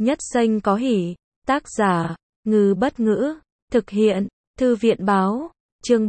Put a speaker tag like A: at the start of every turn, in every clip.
A: Nhất danh có hỷ. Tác giả, Ngư Bất Ngữ. Thực hiện, Thư viện Báo. Chương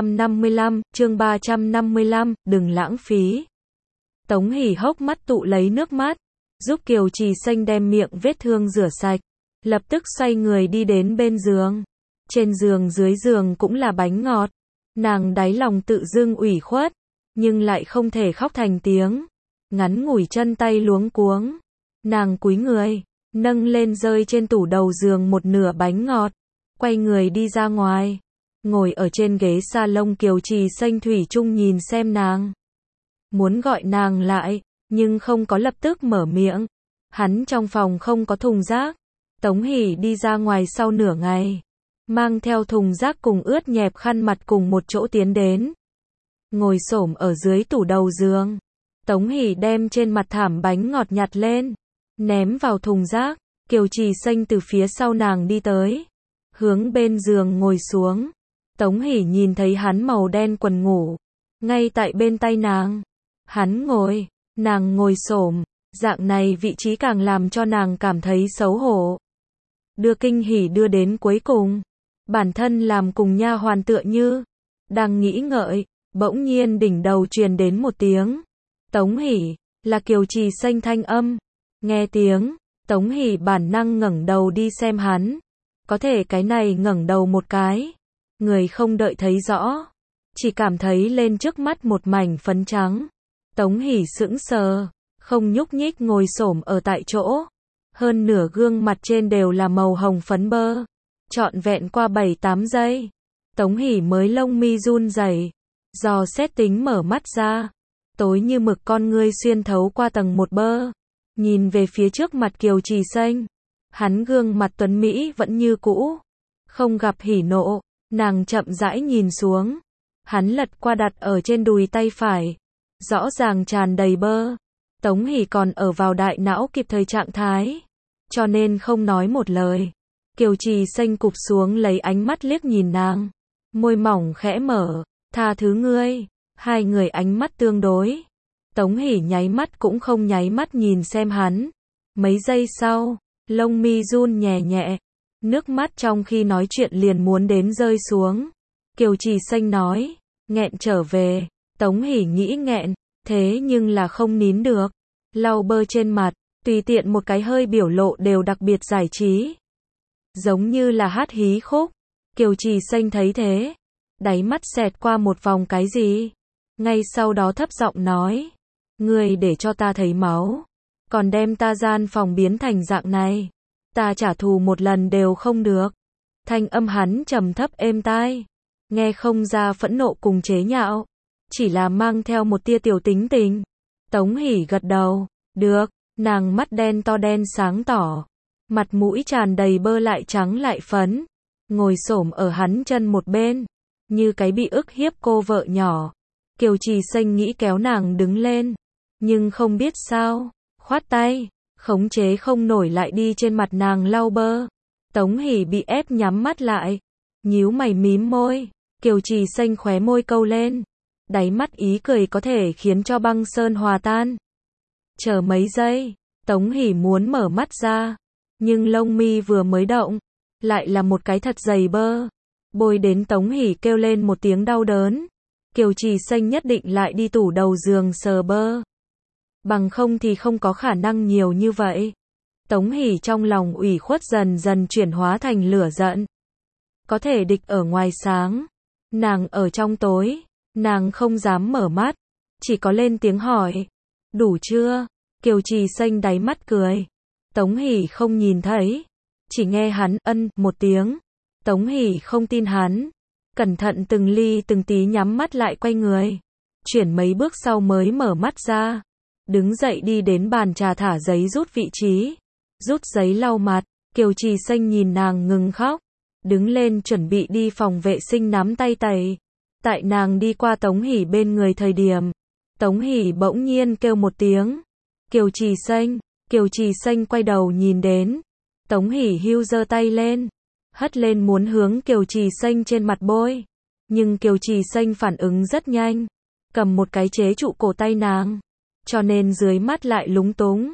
A: 355, đừng lãng phí. Tống Hỷ hốc mắt tụ lấy nước mắt, giúp Kiều Trì Xanh đem miệng vết thương rửa sạch, lập tức xoay người đi đến bên giường. Trên giường dưới giường cũng là bánh ngọt. Nàng đáy lòng tự dưng ủy khuất, nhưng lại không thể khóc thành tiếng. Ngắn ngủi chân tay luống cuống. Nàng cúi người, nâng lên rơi trên tủ đầu giường một nửa bánh ngọt, quay người đi ra ngoài. Ngồi ở trên ghế salon, Kiều Trì Xanh thủy chung nhìn xem nàng. Muốn gọi nàng lại, nhưng không có lập tức mở miệng. Hắn trong phòng không có thùng rác. Tống Hỷ đi ra ngoài sau nửa ngày, mang theo thùng rác cùng ướt nhẹp khăn mặt cùng một chỗ tiến đến. Ngồi xổm ở dưới tủ đầu giường. Tống Hỷ đem trên mặt thảm bánh ngọt nhặt lên, ném vào thùng rác. Kiều Trì Xanh từ phía sau nàng đi tới, hướng bên giường ngồi xuống. Tống Hỷ nhìn thấy hắn màu đen quần ngủ, ngay tại bên tay nàng. Hắn ngồi, nàng ngồi xổm, dạng này vị trí càng làm cho nàng cảm thấy xấu hổ. Đưa kinh hỉ đưa đến cuối cùng, bản thân làm cùng nha hoàn tựa như đang nghĩ ngợi, bỗng nhiên đỉnh đầu truyền đến một tiếng. Tống Hỷ, là Kiều Trì Xanh thanh âm. Nghe tiếng, Tống Hỷ bản năng ngẩng đầu đi xem hắn. Có thể cái này ngẩng đầu một cái, người không đợi thấy rõ, chỉ cảm thấy lên trước mắt một mảnh phấn trắng. Tống Hỷ sững sờ, không nhúc nhích ngồi xổm ở tại chỗ. Hơn nửa gương mặt trên đều là màu hồng phấn bơ. Trọn vẹn qua 7-8 giây, Tống Hỷ mới lông mi run rẩy, dò xét tính mở mắt ra. Tối như mực con ngươi xuyên thấu qua tầng một bơ, nhìn về phía trước mặt Kiều Trì Xanh. Hắn gương mặt tuấn mỹ vẫn như cũ, không gặp hỉ nộ. Nàng chậm rãi nhìn xuống, hắn lật qua đặt ở trên đùi tay phải, rõ ràng tràn đầy bơ. Tống Hỷ còn ở vào đại não kịp thời trạng thái, cho nên không nói một lời. Kiều Trì Xanh cụp xuống lấy ánh mắt liếc nhìn nàng, môi mỏng khẽ mở, tha thứ ngươi. Hai người ánh mắt tương đối. Tống Hỷ nháy mắt cũng không nháy mắt nhìn xem hắn. Mấy giây sau, lông mi run nhẹ nhẹ, nước mắt trong khi nói chuyện liền muốn đến rơi xuống. Kiều Trì Xanh nói, nghẹn trở về. Tống Hỷ nghĩ nghẹn, thế nhưng là không nín được. Lau bơ trên mặt, tùy tiện một cái hơi biểu lộ đều đặc biệt giải trí. Giống như là hát hí khúc. Kiều Trì Xanh thấy thế, đáy mắt xẹt qua một vòng cái gì. Ngay sau đó thấp giọng nói, ngươi để cho ta thấy máu, còn đem ta gian phòng biến thành dạng này, ta trả thù một lần đều không được. Thanh âm hắn trầm thấp êm tai, nghe không ra phẫn nộ cùng chế nhạo, chỉ là mang theo một tia tiểu tính tình. Tống Hỷ gật đầu, được. Nàng mắt đen to đen sáng tỏ, mặt mũi tràn đầy bơ lại trắng lại phấn, ngồi xổm ở hắn chân một bên, như cái bị ức hiếp cô vợ nhỏ. Kiều Trì Xanh nghĩ kéo nàng đứng lên, nhưng không biết sao, khoát tay, khống chế không nổi lại đi trên mặt nàng lau bơ. Tống Hỷ bị ép nhắm mắt lại, nhíu mày mím môi. Kiều Trì Xanh khóe môi câu lên, đáy mắt ý cười có thể khiến cho băng sơn hòa tan. Chờ mấy giây, Tống Hỷ muốn mở mắt ra, nhưng lông mi vừa mới động, lại là một cái thật dày bơ, bôi đến Tống Hỷ kêu lên một tiếng đau đớn. Kiều Trì Xanh nhất định lại đi tủ đầu giường sờ bơ, bằng không thì không có khả năng nhiều như vậy. Tống Hỷ trong lòng ủy khuất dần dần chuyển hóa thành lửa giận. Có thể địch ở ngoài sáng, nàng ở trong tối. Nàng không dám mở mắt, chỉ có lên tiếng hỏi, đủ chưa? Kiều Trì Xanh đáy mắt cười. Tống Hỷ không nhìn thấy, chỉ nghe hắn ân một tiếng. Tống Hỷ không tin hắn, cẩn thận từng ly từng tí nhắm mắt lại quay người, chuyển mấy bước sau mới mở mắt ra. Đứng dậy đi đến bàn trà thả giấy rút vị trí, rút giấy lau mặt. Kiều Trì Xanh nhìn nàng ngừng khóc, đứng lên chuẩn bị đi phòng vệ sinh nắm tay tẩy. Tại nàng đi qua Tống Hỷ bên người thời điểm, Tống Hỷ bỗng nhiên kêu một tiếng, Kiều Trì Xanh. Kiều Trì Xanh quay đầu nhìn đến, Tống Hỷ hưu giơ tay lên, hất lên muốn hướng Kiều Trì Xanh trên mặt bôi, nhưng Kiều Trì Xanh phản ứng rất nhanh, cầm một cái chế trụ cổ tay nàng, cho nên dưới mắt lại lúng túng.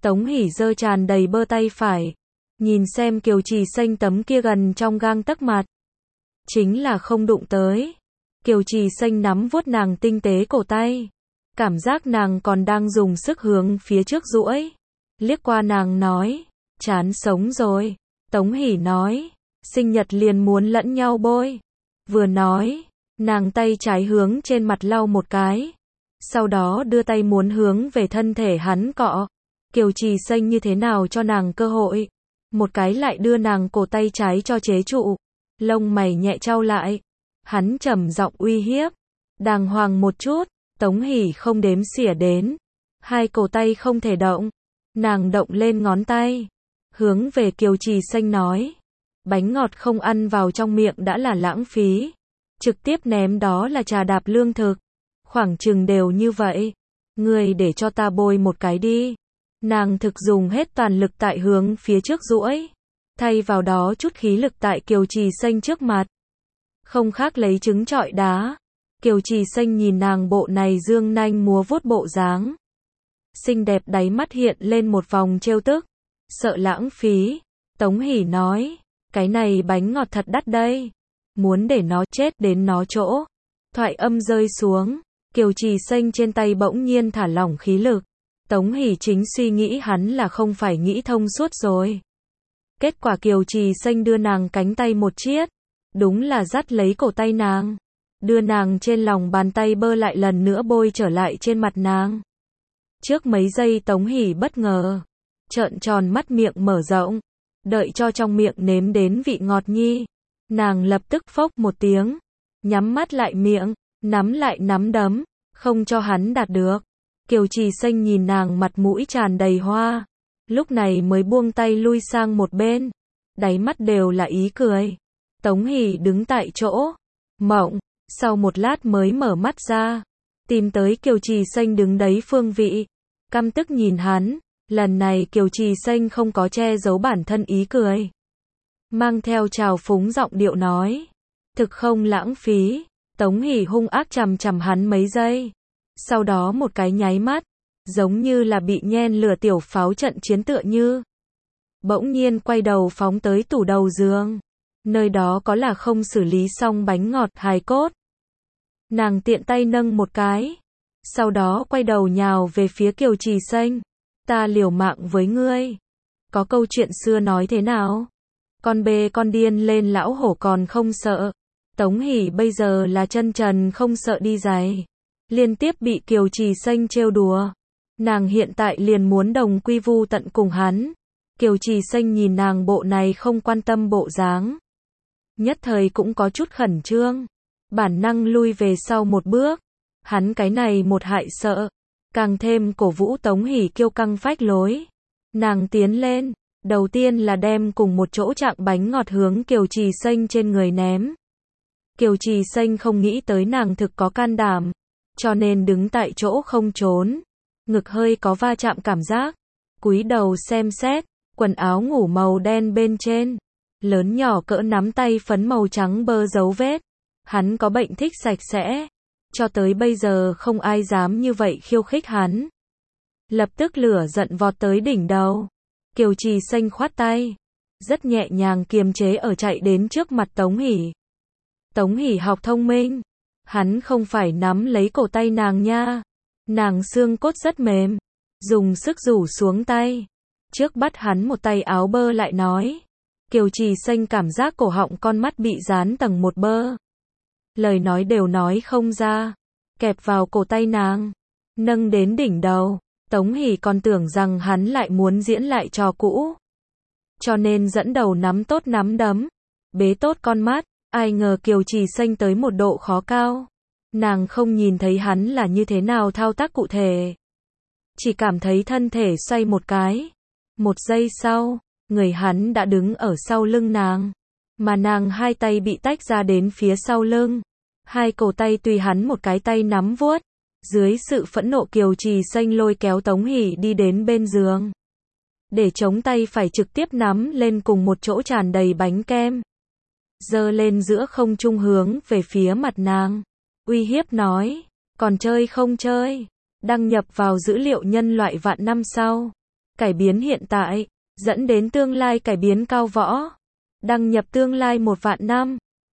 A: Tống Hỷ giơ tràn đầy bơ tay phải, nhìn xem Kiều Trì Xanh tấm kia gần trong gang tấc mặt. Chính là không đụng tới. Kiều Trì Xanh nắm vuốt nàng tinh tế cổ tay. Cảm giác nàng còn đang dùng sức hướng phía trước duỗi. Liếc qua nàng nói, chán sống rồi. Tống Hỷ nói, sinh nhật liền muốn lẫn nhau bôi. Vừa nói, nàng tay trái hướng trên mặt lau một cái. Sau đó đưa tay muốn hướng về thân thể hắn cọ. Kiều Trì Xanh như thế nào cho nàng cơ hội. Một cái lại đưa nàng cổ tay trái cho chế trụ. Lông mày nhẹ chau lại. Hắn trầm giọng uy hiếp. Đàng hoàng một chút. Tống Hỷ không đếm xỉa đến. Hai cổ tay không thể động. Nàng động lên ngón tay. Hướng về Kiều Trì Xanh nói. Bánh ngọt không ăn vào trong miệng đã là lãng phí. Trực tiếp ném đó là trà đạp lương thực. Khoảng chừng đều như vậy. Ngươi để cho ta bôi một cái đi. Nàng thực dùng hết toàn lực tại hướng phía trước duỗi. Thay vào đó chút khí lực tại Kiều Trì Xanh trước mặt. Không khác lấy trứng trọi đá. Kiều Trì Xanh nhìn nàng bộ này dương nanh múa vuốt bộ dáng. Xinh đẹp đáy mắt hiện lên một vòng trêu tức. Sợ lãng phí. Tống Hỷ nói. Cái này bánh ngọt thật đắt đây. Muốn để nó chết đến nó chỗ. Thoại âm rơi xuống. Kiều Trì Xanh trên tay bỗng nhiên thả lỏng khí lực. Tống Hỷ chính suy nghĩ hắn là không phải nghĩ thông suốt rồi. Kết quả Kiều Trì Xanh đưa nàng cánh tay một chiết. Đúng là dắt lấy cổ tay nàng. Đưa nàng trên lòng bàn tay bơ lại lần nữa bôi trở lại trên mặt nàng. Trước mấy giây Tống Hỷ bất ngờ. Trợn tròn mắt miệng mở rộng. Đợi cho trong miệng nếm đến vị ngọt nhi. Nàng lập tức phốc một tiếng. Nhắm mắt lại miệng. Nắm lại nắm đấm. Không cho hắn đạt được. Kiều Trì Xanh nhìn nàng mặt mũi tràn đầy hoa. Lúc này mới buông tay lui sang một bên. Đáy mắt đều là ý cười. Tống Hỷ đứng tại chỗ. Mộng. Sau một lát mới mở mắt ra. Tìm tới Kiều Trì Xanh đứng đấy phương vị. Căm tức nhìn hắn. Lần này Kiều Trì Xanh không có che giấu bản thân ý cười. Mang theo trào phúng giọng điệu nói. Thực không lãng phí. Tống Hỷ hung ác chằm chằm hắn mấy giây. Sau đó một cái nháy mắt. Giống như là bị nhen lửa tiểu pháo trận chiến tựa như. Bỗng nhiên quay đầu phóng tới tủ đầu giường. Nơi đó có là không xử lý xong bánh ngọt hài cốt. Nàng tiện tay nâng một cái. Sau đó quay đầu nhào về phía Kiều Trì Xanh. Ta liều mạng với ngươi. Có câu chuyện xưa nói thế nào? Con bê con điên lên lão hổ còn không sợ. Tống Hỷ bây giờ là chân trần không sợ đi giày. Liên tiếp bị Kiều Trì Xanh trêu đùa. Nàng hiện tại liền muốn đồng quy vu tận cùng hắn. Kiều Trì Xanh nhìn nàng bộ này không quan tâm bộ dáng. Nhất thời cũng có chút khẩn trương. Bản năng lui về sau một bước. Hắn cái này một hại sợ. Càng thêm cổ vũ Tống Hỷ kiêu căng phách lối. Nàng tiến lên. Đầu tiên là đem cùng một chỗ trạng bánh ngọt hướng Kiều Trì Xanh trên người ném. Kiều Trì Xanh không nghĩ tới nàng thực có can đảm. Cho nên đứng tại chỗ không trốn. Ngực hơi có va chạm cảm giác. Cúi đầu xem xét. Quần áo ngủ màu đen bên trên. Lớn nhỏ cỡ nắm tay phấn màu trắng bơ dấu vết. Hắn có bệnh thích sạch sẽ. Cho tới bây giờ không ai dám như vậy khiêu khích hắn. Lập tức lửa giận vọt tới đỉnh đầu. Kiều Trì Xanh khoát tay. Rất nhẹ nhàng kiềm chế ở chạy đến trước mặt Tống Hỷ. Tống Hỷ học thông minh. Hắn không phải nắm lấy cổ tay nàng nha. Nàng xương cốt rất mềm. Dùng sức rủ xuống tay. Trước bắt hắn một tay áo bơ lại nói. Kiều Trì Xanh cảm giác cổ họng con mắt bị dán tầng một bơ. Lời nói đều nói không ra. Kẹp vào cổ tay nàng. Nâng đến đỉnh đầu. Tống Hỷ còn tưởng rằng hắn lại muốn diễn lại trò cũ. Cho nên dẫn đầu nắm tốt nắm đấm. Bế tốt con mắt. Ai ngờ Kiều Trì Xanh tới một độ khó cao. Nàng không nhìn thấy hắn là như thế nào thao tác cụ thể. Chỉ cảm thấy thân thể xoay một cái. Một giây sau, người hắn đã đứng ở sau lưng nàng. Mà nàng hai tay bị tách ra đến phía sau lưng. Hai cổ tay tùy hắn một cái tay nắm vuốt. Dưới sự phẫn nộ Kiều Trì Xanh lôi kéo Tống Hỷ đi đến bên giường. Để chống tay phải trực tiếp nắm lên cùng một chỗ tràn đầy bánh kem. Giơ lên giữa không trung hướng về phía mặt nàng. Uy hiếp nói, còn chơi không chơi? Đăng nhập vào dữ liệu nhân loại vạn năm sau. Cải biến hiện tại, dẫn đến tương lai cải biến cao võ. Đăng nhập tương lai 1 vạn năm.